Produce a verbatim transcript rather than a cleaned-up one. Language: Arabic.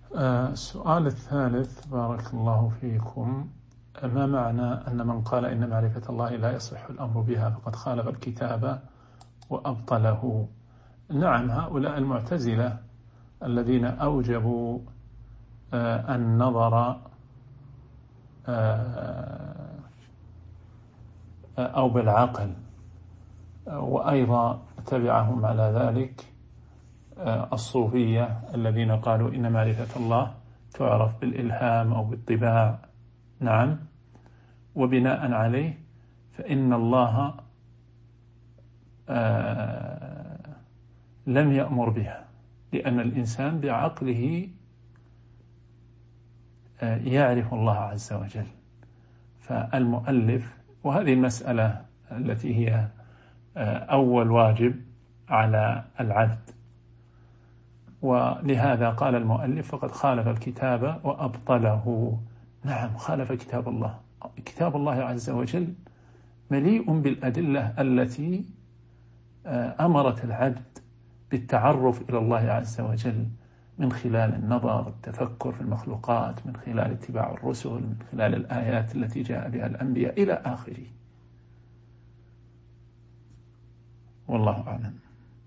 آه، السؤال الثالث بارك الله فيكم. ما معنى أن من قال إن معرفة الله لا يصح الأمر بها فقد خالف الكتاب وأبطله؟ نعم، هؤلاء المعتزلة الذين أوجبوا آه، النظر آه، أو بالعقل، وأيضا تبعهم على ذلك الصوفية الذين قالوا إن معرفة الله تعرف بالإلهام أو بالطباع. نعم، وبناء عليه فإن الله آه لم يأمر بها، لأن الإنسان بعقله آه يعرف الله عز وجل. فالمؤلف، وهذه المسألة التي هي آه أول واجب على العبد، ولهذا قال المؤلف فقد خالف الكتاب وأبطله. نعم، خالف كتاب الله. كتاب الله عز وجل مليء بالأدلة التي أمرت العبد بالتعرف إلى الله عز وجل من خلال النظر، التفكر في المخلوقات، من خلال اتباع الرسل، من خلال الآيات التي جاء بها الأنبياء إلى آخره. والله أعلم.